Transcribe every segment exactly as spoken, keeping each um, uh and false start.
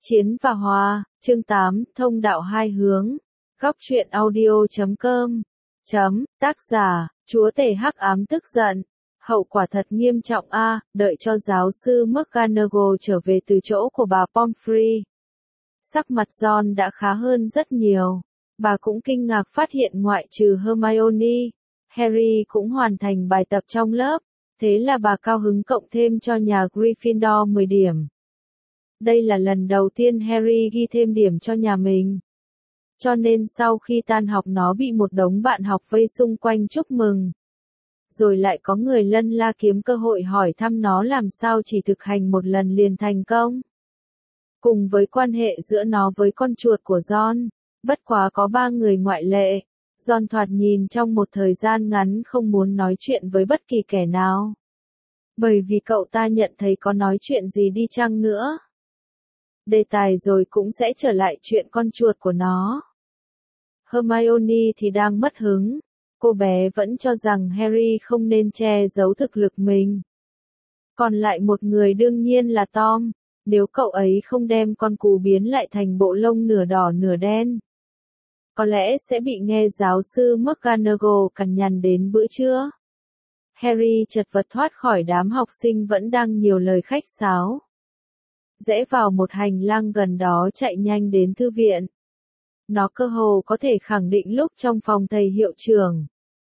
Chiến và Hòa, chương tám, thông đạo hai hướng. Góc truyện audio chấm com. Chấm, tác giả, chúa tể hắc ám tức giận. Hậu quả thật nghiêm trọng a, đợi cho giáo sư McGonagall trở về từ chỗ của bà Pomfrey. Sắc mặt Ron đã khá hơn rất nhiều. Bà cũng kinh ngạc phát hiện ngoại trừ Hermione, Harry cũng hoàn thành bài tập trong lớp. Thế là bà cao hứng cộng thêm cho nhà Gryffindor mười điểm. Đây là lần đầu tiên Harry ghi thêm điểm cho nhà mình. Cho nên sau khi tan học nó bị một đống bạn học vây xung quanh chúc mừng. Rồi lại có người lân la kiếm cơ hội hỏi thăm nó làm sao chỉ thực hành một lần liền thành công. Cùng với quan hệ giữa nó với con chuột của Ron, bất quá có ba người ngoại lệ. Ron thoạt nhìn trong một thời gian ngắn không muốn nói chuyện với bất kỳ kẻ nào. Bởi vì cậu ta nhận thấy có nói chuyện gì đi chăng nữa. Đề tài rồi cũng sẽ trở lại chuyện con chuột của nó. Hermione thì đang mất hứng. Cô bé vẫn cho rằng Harry không nên che giấu thực lực mình. Còn lại một người đương nhiên là Tom. Nếu cậu ấy không đem con cú biến lại thành bộ lông nửa đỏ nửa đen, có lẽ sẽ bị nghe giáo sư McGonagall cằn nhằn đến bữa trưa. Harry chật vật thoát khỏi đám học sinh vẫn đang nhiều lời khách sáo. Rẽ vào một hành lang gần đó chạy nhanh đến thư viện. Nó cơ hồ có thể khẳng định lúc trong phòng thầy hiệu trưởng.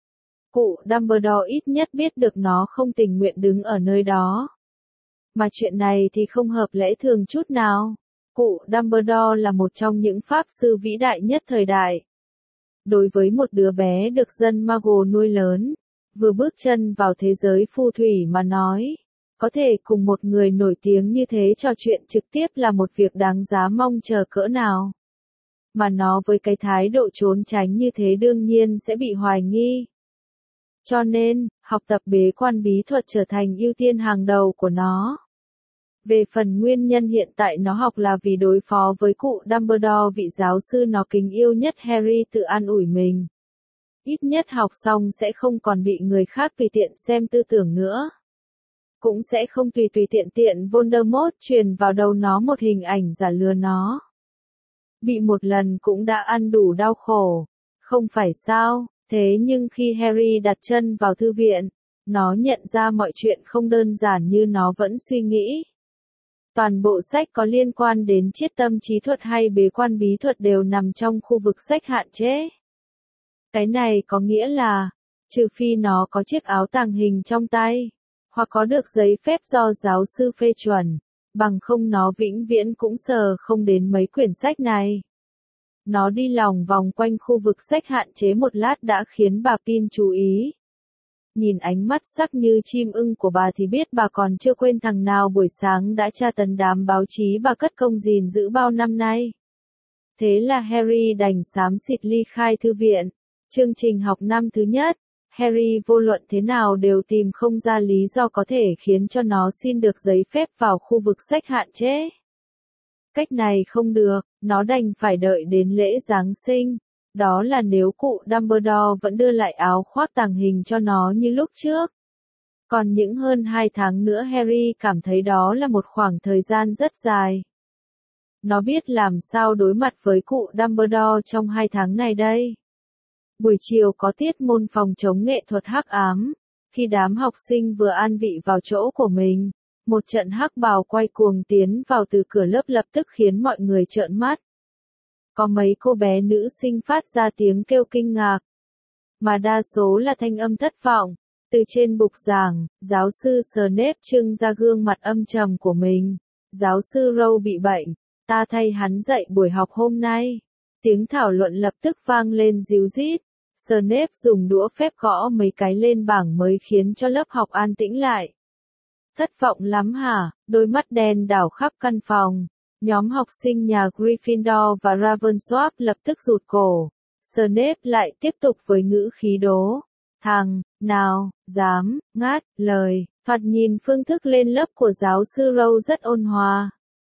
Cụ Dumbledore ít nhất biết được nó không tình nguyện đứng ở nơi đó. Mà chuyện này thì không hợp lẽ thường chút nào. Cụ Dumbledore là một trong những pháp sư vĩ đại nhất thời đại. Đối với một đứa bé được dân Muggle nuôi lớn, vừa bước chân vào thế giới phù thủy mà nói, có thể cùng một người nổi tiếng như thế trò chuyện trực tiếp là một việc đáng giá mong chờ cỡ nào. Mà nó với cái thái độ trốn tránh như thế đương nhiên sẽ bị hoài nghi. Cho nên, học tập bế quan bí thuật trở thành ưu tiên hàng đầu của nó. Về phần nguyên nhân hiện tại nó học là vì đối phó với cụ Dumbledore, vị giáo sư nó kính yêu nhất. Harry tự an ủi mình. Ít nhất học xong sẽ không còn bị người khác tùy tiện xem tư tưởng nữa. Cũng sẽ không tùy tùy tiện tiện Voldemort truyền vào đầu nó một hình ảnh giả lừa nó. Bị một lần cũng đã ăn đủ đau khổ, không phải sao? Thế nhưng khi Harry đặt chân vào thư viện, nó nhận ra mọi chuyện không đơn giản như nó vẫn suy nghĩ. Toàn bộ sách có liên quan đến triết tâm trí thuật hay bế quan bí thuật đều nằm trong khu vực sách hạn chế. Cái này có nghĩa là, trừ phi nó có chiếc áo tàng hình trong tay, hoặc có được giấy phép do giáo sư phê chuẩn, bằng không nó vĩnh viễn cũng sờ không đến mấy quyển sách này. Nó đi lòng vòng quanh khu vực sách hạn chế một lát đã khiến bà Pin chú ý. Nhìn ánh mắt sắc như chim ưng của bà thì biết bà còn chưa quên thằng nào buổi sáng đã tra tấn đám báo chí bà cất công gìn giữ bao năm nay. Thế là Harry đành xám xịt ly khai thư viện. Chương trình học năm thứ nhất, Harry vô luận thế nào đều tìm không ra lý do có thể khiến cho nó xin được giấy phép vào khu vực sách hạn chế. Cách này không được, nó đành phải đợi đến lễ Giáng sinh. Đó là nếu cụ Dumbledore vẫn đưa lại áo khoác tàng hình cho nó như lúc trước. Còn những hơn hai tháng nữa Harry cảm thấy đó là một khoảng thời gian rất dài. Nó biết làm sao đối mặt với cụ Dumbledore trong hai tháng này đây. Buổi chiều có tiết môn phòng chống nghệ thuật hắc ám. Khi đám học sinh vừa an vị vào chỗ của mình, một trận hắc bào quay cuồng tiến vào từ cửa lớp lập tức khiến mọi người trợn mắt. Có mấy cô bé nữ sinh phát ra tiếng kêu kinh ngạc, mà đa số là thanh âm thất vọng. Từ trên bục giảng, giáo sư Snape trưng ra gương mặt âm trầm của mình. Giáo sư Rowe bị bệnh, ta thay hắn dạy buổi học hôm nay. Tiếng thảo luận lập tức vang lên ríu rít. Snape dùng đũa phép gõ mấy cái lên bảng mới khiến cho lớp học an tĩnh lại. Thất vọng lắm hả? Đôi mắt đen đảo khắp căn phòng. Nhóm học sinh nhà Gryffindor và Ravenclaw lập tức rụt cổ. Snape lại tiếp tục với ngữ khí đố. Thằng nào dám ngắt lời. Thoạt nhìn phương thức lên lớp của giáo sư Rowe rất ôn hòa.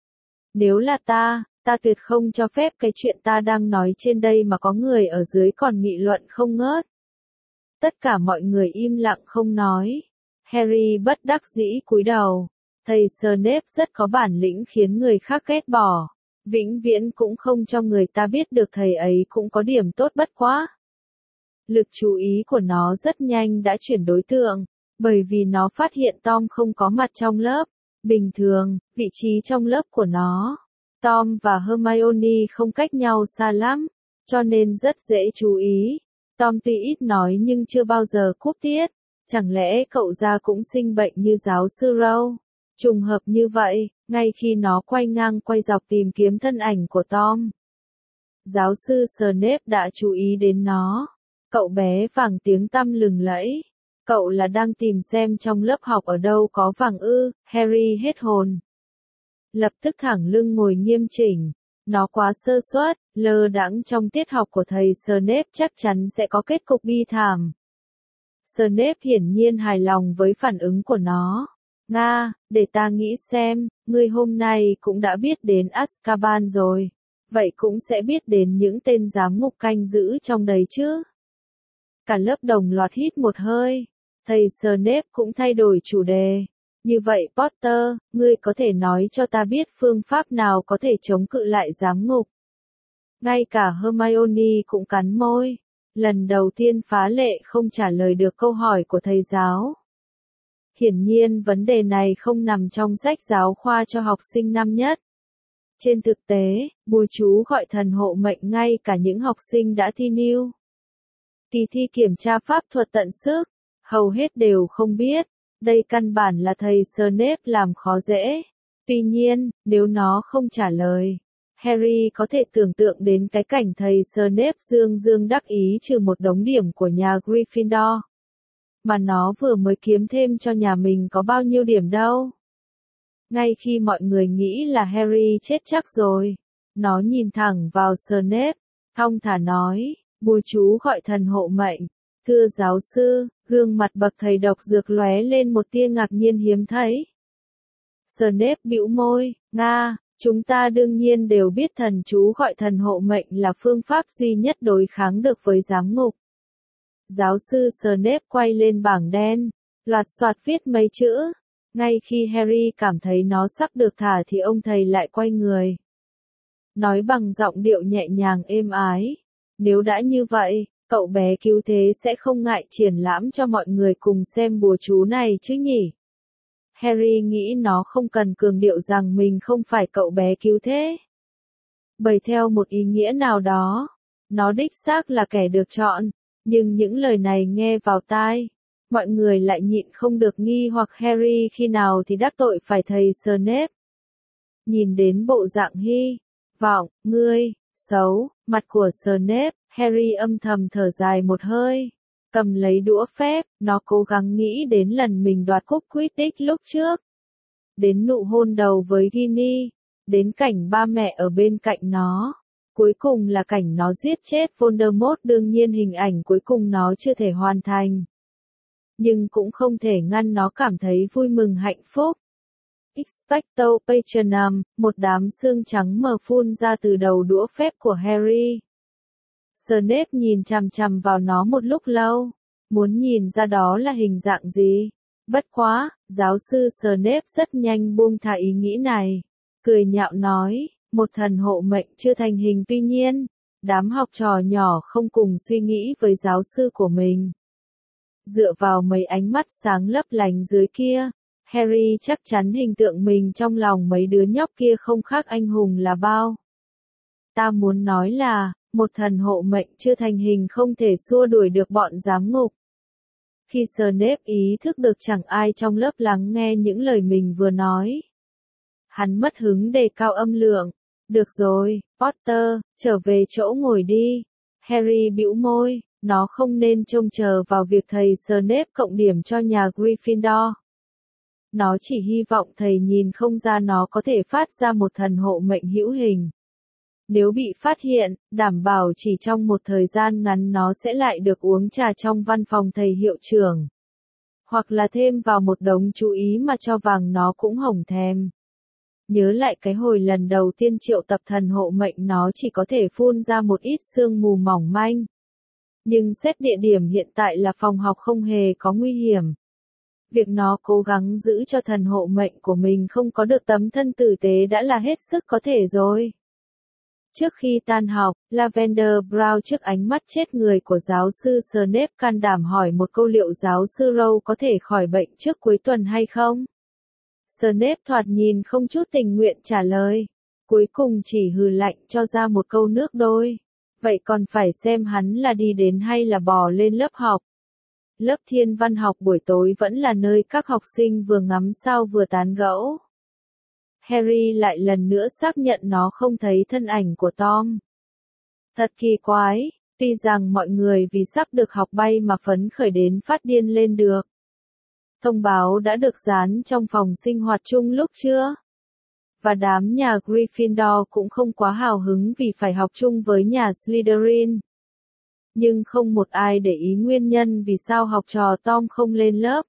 Nếu là ta, ta tuyệt không cho phép cái chuyện ta đang nói trên đây mà có người ở dưới còn nghị luận không ngớt. Tất cả mọi người im lặng không nói. Harry bất đắc dĩ cúi đầu. Thầy Snape rất có bản lĩnh khiến người khác ghét bỏ. vĩnh viễn cũng không cho người ta biết được thầy ấy cũng có điểm tốt bất quá. Lực chú ý của nó rất nhanh đã chuyển đối tượng, bởi vì nó phát hiện Tom không có mặt trong lớp. Bình thường, vị trí trong lớp của nó, Tom và Hermione không cách nhau xa lắm, cho nên rất dễ chú ý. Tom tuy ít nói nhưng chưa bao giờ cúp tiết. Chẳng lẽ cậu ra cũng sinh bệnh như giáo sư Rowe? Trùng hợp như vậy, ngay khi nó quay ngang quay dọc tìm kiếm thân ảnh của Tom, giáo sư Snape đã chú ý đến nó. Cậu bé vàng tiếng tăm lừng lẫy. Cậu là đang tìm xem trong lớp học ở đâu có vàng ư? Harry hết hồn. Lập tức thẳng lưng ngồi nghiêm chỉnh. Nó quá sơ suất, lơ đãng trong tiết học của thầy Snape chắc chắn sẽ có kết cục bi thảm. Snape hiển nhiên hài lòng với phản ứng của nó. Nga, để ta nghĩ xem, ngươi hôm nay cũng đã biết đến Azkaban rồi. Vậy cũng sẽ biết đến những tên giám ngục canh giữ trong đấy chứ. Cả lớp đồng loạt hít một hơi. Thầy Snape cũng thay đổi chủ đề. Như vậy Potter, ngươi có thể nói cho ta biết phương pháp nào có thể chống cự lại giám ngục. Ngay cả Hermione cũng cắn môi. Lần đầu tiên phá lệ không trả lời được câu hỏi của thầy giáo. Hiển nhiên vấn đề này không nằm trong sách giáo khoa cho học sinh năm nhất. Trên thực tế, bùa chú gọi thần hộ mệnh ngay cả những học sinh đã thi niu. Kỳ thi kiểm tra pháp thuật tận sức, hầu hết đều không biết. Đây căn bản là thầy Snape làm khó dễ. Tuy nhiên, nếu nó không trả lời, Harry có thể tưởng tượng đến cái cảnh thầy Snape dương dương đắc ý trừ một đống điểm của nhà Gryffindor. Mà nó vừa mới kiếm thêm cho nhà mình có bao nhiêu điểm đâu. Ngay khi mọi người nghĩ là Harry chết chắc rồi, nó nhìn thẳng vào Snape, thong thả nói, bùa chú gọi thần hộ mệnh. Thưa giáo sư, gương mặt bậc thầy độc dược lóe lên một tia ngạc nhiên hiếm thấy. Snape bĩu môi, Nga, chúng ta đương nhiên đều biết thần chú gọi thần hộ mệnh là phương pháp duy nhất đối kháng được với giám ngục. Giáo sư Snape quay lên bảng đen, loạt soạt viết mấy chữ. Ngay khi Harry cảm thấy nó sắp được thả thì ông thầy lại quay người. Nói bằng giọng điệu nhẹ nhàng êm ái. Nếu đã như vậy, cậu bé cứu thế sẽ không ngại triển lãm cho mọi người cùng xem bùa chú này chứ nhỉ? Harry nghĩ nó không cần cường điệu rằng mình không phải cậu bé cứu thế. Bởi theo một ý nghĩa nào đó, nó đích xác là kẻ được chọn, nhưng những lời này nghe vào tai, mọi người lại nhịn không được nghi hoặc Harry khi nào thì đắc tội phải thầy Snape. Nhìn đến bộ dạng hy vọng, ngươi, xấu, mặt của Snape, Harry âm thầm thở dài một hơi. Cầm lấy đũa phép, nó cố gắng nghĩ đến lần mình đoạt cúp Quidditch lúc trước. Đến nụ hôn đầu với Ginny, đến cảnh ba mẹ ở bên cạnh nó. Cuối cùng là cảnh nó giết chết Voldemort, đương nhiên hình ảnh cuối cùng nó chưa thể hoàn thành. Nhưng cũng không thể ngăn nó cảm thấy vui mừng hạnh phúc. Expecto Patronum, một đám xương trắng mờ phun ra từ đầu đũa phép của Harry. Snape nhìn chằm chằm vào nó một lúc lâu, muốn nhìn ra đó là hình dạng gì. Bất quá, giáo sư Snape rất nhanh buông thả ý nghĩ này. Cười nhạo nói, một thần hộ mệnh chưa thành hình, tuy nhiên, đám học trò nhỏ không cùng suy nghĩ với giáo sư của mình. Dựa vào mấy ánh mắt sáng lấp lánh dưới kia, Harry chắc chắn hình tượng mình trong lòng mấy đứa nhóc kia không khác anh hùng là bao. Ta muốn nói là, một thần hộ mệnh chưa thành hình không thể xua đuổi được bọn giám ngục. Khi Snape ý thức được chẳng ai trong lớp lắng nghe những lời mình vừa nói, hắn mất hứng đề cao âm lượng. Được rồi, Potter, trở về chỗ ngồi đi. Harry bĩu môi, nó không nên trông chờ vào việc thầy Snape cộng điểm cho nhà Gryffindor. Nó chỉ hy vọng thầy nhìn không ra nó có thể phát ra một thần hộ mệnh hữu hình. Nếu bị phát hiện, đảm bảo chỉ trong một thời gian ngắn nó sẽ lại được uống trà trong văn phòng thầy hiệu trưởng. Hoặc là thêm vào một đống chú ý mà cho vàng nó cũng hổng thèm. Nhớ lại cái hồi lần đầu tiên triệu tập thần hộ mệnh, nó chỉ có thể phun ra một ít sương mù mỏng manh. Nhưng xét địa điểm hiện tại là phòng học không hề có nguy hiểm. Việc nó cố gắng giữ cho thần hộ mệnh của mình không có được tấm thân tử tế đã là hết sức có thể rồi. Trước khi tan học, Lavender Brown trước ánh mắt chết người của giáo sư Snape can đảm hỏi một câu liệu giáo sư Rowe có thể khỏi bệnh trước cuối tuần hay không. Snape thoạt nhìn không chút tình nguyện trả lời. Cuối cùng chỉ hừ lạnh cho ra một câu nước đôi. Vậy còn phải xem hắn là đi đến hay là bò lên lớp học. Lớp thiên văn học buổi tối vẫn là nơi các học sinh vừa ngắm sao vừa tán gẫu. Harry lại lần nữa xác nhận nó không thấy thân ảnh của Tom. Thật kỳ quái, tuy rằng mọi người vì sắp được học bay mà phấn khởi đến phát điên lên được. Thông báo đã được dán trong phòng sinh hoạt chung lúc trưa. Và đám nhà Gryffindor cũng không quá hào hứng vì phải học chung với nhà Slytherin. Nhưng không một ai để ý nguyên nhân vì sao học trò Tom không lên lớp.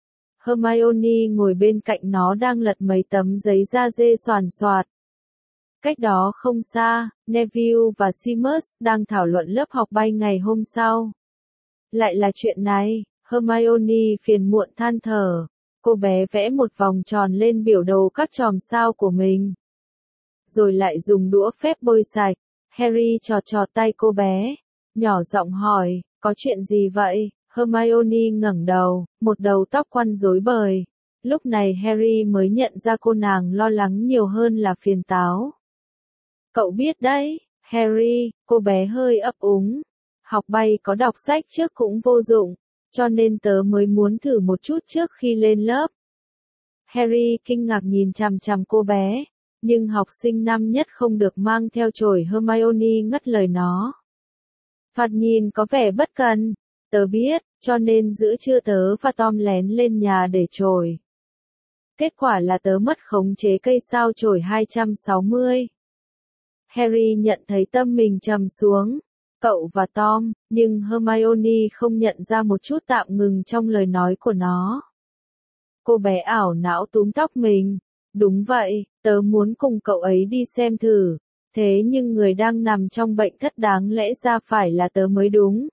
Hermione ngồi bên cạnh nó đang lật mấy tấm giấy da dê xoàn xoạt. Cách đó không xa, Neville và Seamus đang thảo luận lớp học bay ngày hôm sau. Lại là chuyện này, Hermione phiền muộn than thở. Cô bé vẽ một vòng tròn lên biểu đồ các chòm sao của mình. Rồi lại dùng đũa phép bôi sạch. Harry chọt chọt tay cô bé. Nhỏ giọng hỏi, có chuyện gì vậy? Hermione ngẩng đầu, một đầu tóc quăn rối bời. Lúc này Harry mới nhận ra cô nàng lo lắng nhiều hơn là phiền táo. Cậu biết đấy, Harry, cô bé hơi ấp úng. Học bay có đọc sách trước cũng vô dụng, cho nên tớ mới muốn thử một chút trước khi lên lớp. Harry kinh ngạc nhìn chằm chằm cô bé, nhưng học sinh năm nhất không được mang theo chổi. Hermione ngắt lời nó. Thoạt nhìn có vẻ bất cần. Tớ biết, cho nên giữa trưa tớ và Tom lén lên nhà để chổi. Kết quả là tớ mất khống chế cây sao chổi hai trăm sáu mươi. Harry nhận thấy tâm mình trầm xuống. Cậu và Tom, nhưng Hermione không nhận ra một chút tạm ngừng trong lời nói của nó. Cô bé ảo não túm tóc mình. Đúng vậy, tớ muốn cùng cậu ấy đi xem thử. Thế nhưng người đang nằm trong bệnh thất đáng lẽ ra phải là tớ mới đúng.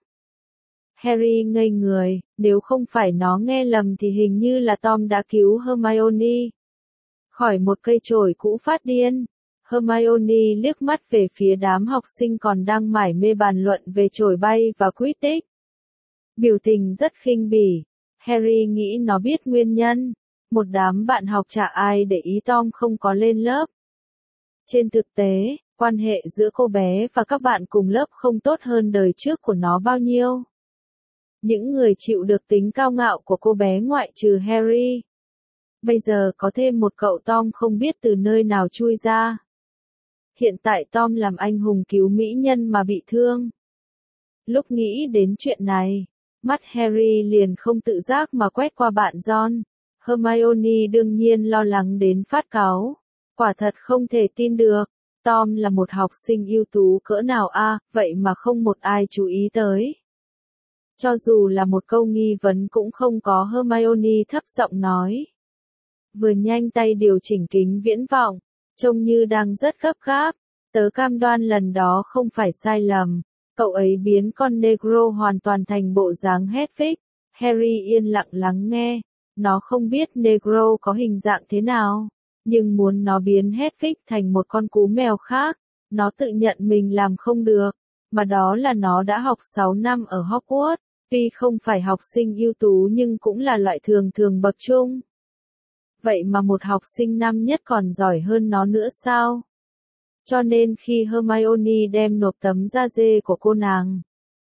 Harry ngây người, nếu không phải nó nghe lầm thì hình như là Tom đã cứu Hermione khỏi một cây chổi cũ phát điên. Hermione liếc mắt về phía đám học sinh còn đang mải mê bàn luận về chổi bay và Quidditch. Biểu tình rất khinh bỉ. Harry nghĩ nó biết nguyên nhân. Một đám bạn học chả ai để ý Tom không có lên lớp. Trên thực tế, quan hệ giữa cô bé và các bạn cùng lớp không tốt hơn đời trước của nó bao nhiêu. Những người chịu được tính cao ngạo của cô bé ngoại trừ Harry. Bây giờ có thêm một cậu Tom không biết từ nơi nào chui ra. Hiện tại Tom làm anh hùng cứu mỹ nhân mà bị thương. Lúc nghĩ đến chuyện này, mắt Harry liền không tự giác mà quét qua bạn Ron. Hermione đương nhiên lo lắng đến phát cáu. Quả thật không thể tin được. Tom là một học sinh ưu tú cỡ nào a, à, vậy mà không một ai chú ý tới. Cho dù là một câu nghi vấn cũng không có. Hermione thấp giọng nói. Vừa nhanh tay điều chỉnh kính viễn vọng, trông như đang rất gấp gáp. Tớ cam đoan lần đó không phải sai lầm. Cậu ấy biến con Negro hoàn toàn thành bộ dáng Hedwig. Harry yên lặng lắng nghe. Nó không biết Negro có hình dạng thế nào, nhưng muốn nó biến Hedwig thành một con cú mèo khác. Nó tự nhận mình làm không được, mà đó là nó đã học sáu năm ở Hogwarts. Tuy không phải học sinh ưu tú nhưng cũng là loại thường thường bậc trung. Vậy mà một học sinh năm nhất còn giỏi hơn nó nữa sao? Cho nên khi Hermione đem nộp tấm da dê của cô nàng,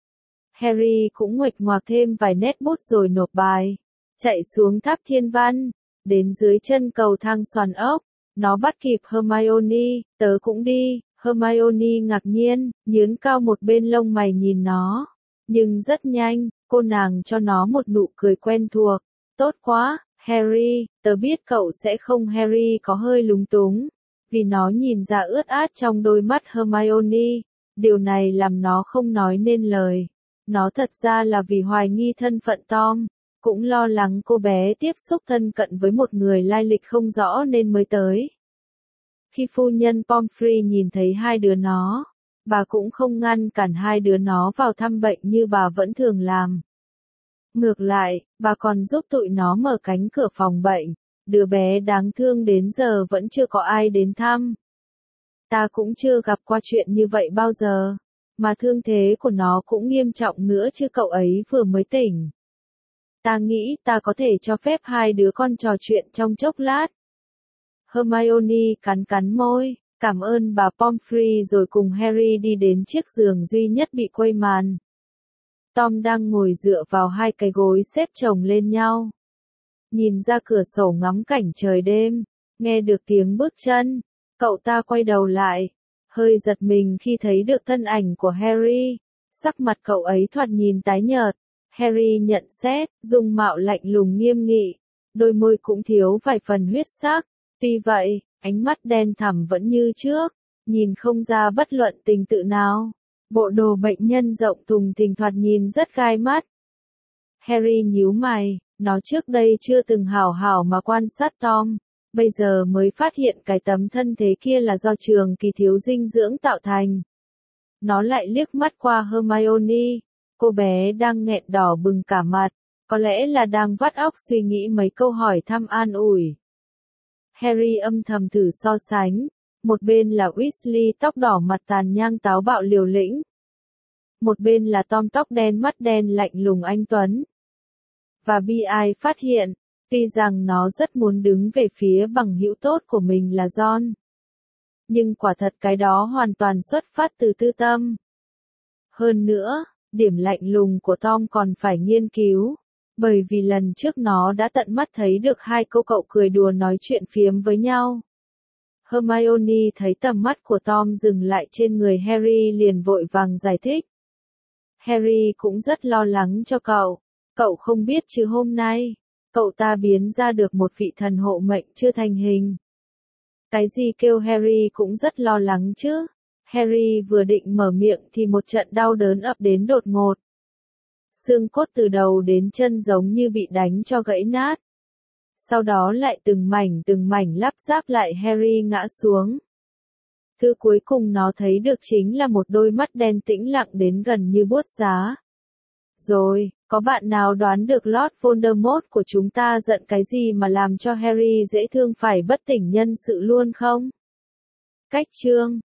Harry cũng nguệch ngoạc thêm vài nét bút rồi nộp bài. Chạy xuống tháp thiên văn, đến dưới chân cầu thang xoàn ốc, nó bắt kịp Hermione. Tớ cũng đi. Hermione ngạc nhiên, nhướng cao một bên lông mày nhìn nó. Nhưng rất nhanh, cô nàng cho nó một nụ cười quen thuộc. Tốt quá, Harry, tớ biết cậu sẽ không. Harry có hơi lúng túng, vì nó nhìn ra ướt át trong đôi mắt Hermione. Điều này làm nó không nói nên lời. Nó thật ra là vì hoài nghi thân phận Tom, cũng lo lắng cô bé tiếp xúc thân cận với một người lai lịch không rõ nên mới tới. Khi phu nhân Pomfrey nhìn thấy hai đứa nó, bà cũng không ngăn cản hai đứa nó vào thăm bệnh như bà vẫn thường làm. Ngược lại, bà còn giúp tụi nó mở cánh cửa phòng bệnh. Đứa bé đáng thương đến giờ vẫn chưa có ai đến thăm. Ta cũng chưa gặp qua chuyện như vậy bao giờ. Mà thương thế của nó cũng nghiêm trọng nữa chứ, cậu ấy vừa mới tỉnh. Ta nghĩ ta có thể cho phép hai đứa con trò chuyện trong chốc lát. Hermione cắn cắn môi, cảm ơn bà Pomfrey rồi cùng Harry đi đến chiếc giường duy nhất bị quây màn. Tom đang ngồi dựa vào hai cái gối xếp chồng lên nhau. Nhìn ra cửa sổ ngắm cảnh trời đêm, nghe được tiếng bước chân. Cậu ta quay đầu lại, hơi giật mình khi thấy được thân ảnh của Harry. Sắc mặt cậu ấy thoạt nhìn tái nhợt. Harry nhận xét, dung mạo lạnh lùng nghiêm nghị, đôi môi cũng thiếu vài phần huyết sắc. Tuy vậy, ánh mắt đen thẳm vẫn như trước, nhìn không ra bất luận tình tự nào. Bộ đồ bệnh nhân rộng thùng thình thoạt nhìn rất gai mắt. Harry nhíu mày, nó trước đây chưa từng hảo hảo mà quan sát Tom, bây giờ mới phát hiện cái tấm thân thế kia là do trường kỳ thiếu dinh dưỡng tạo thành. Nó lại liếc mắt qua Hermione, cô bé đang nghẹn đỏ bừng cả mặt, có lẽ là đang vắt óc suy nghĩ mấy câu hỏi thăm an ủi. Harry âm thầm thử so sánh, một bên là Weasley tóc đỏ mặt tàn nhang táo bạo liều lĩnh. Một bên là Tom tóc đen mắt đen lạnh lùng anh tuấn. Và bi ai phát hiện, tuy rằng nó rất muốn đứng về phía bằng hữu tốt của mình là John. Nhưng quả thật cái đó hoàn toàn xuất phát từ tư tâm. Hơn nữa, điểm lạnh lùng của Tom còn phải nghiên cứu. Bởi vì lần trước nó đã tận mắt thấy được hai cô cậu cười đùa nói chuyện phiếm với nhau. Hermione thấy tầm mắt của Tom dừng lại trên người Harry liền vội vàng giải thích. Harry cũng rất lo lắng cho cậu. Cậu không biết chứ hôm nay, cậu ta biến ra được một vị thần hộ mệnh chưa thành hình. Cái gì kêu Harry cũng rất lo lắng chứ. Harry vừa định mở miệng thì một trận đau đớn ập đến đột ngột. Xương cốt từ đầu đến chân giống như bị đánh cho gãy nát. Sau đó lại từng mảnh từng mảnh lắp ráp lại Harry ngã xuống. Thứ cuối cùng nó thấy được chính là một đôi mắt đen tĩnh lặng đến gần như buốt giá. Rồi, có bạn nào đoán được Lord Voldemort của chúng ta giận cái gì mà làm cho Harry dễ thương phải bất tỉnh nhân sự luôn không? Cách chương